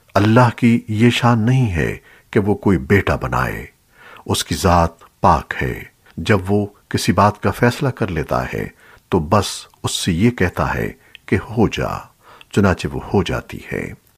अल्लाह की ये शान नहीं है कि वो कोई बेटा बनाए। उसकी जात पाक है। जब वो किसी बात का फैसला कर लेता है तो बस उससे ये कहता है कि हो जा, चुनाचे वो हो जाती है।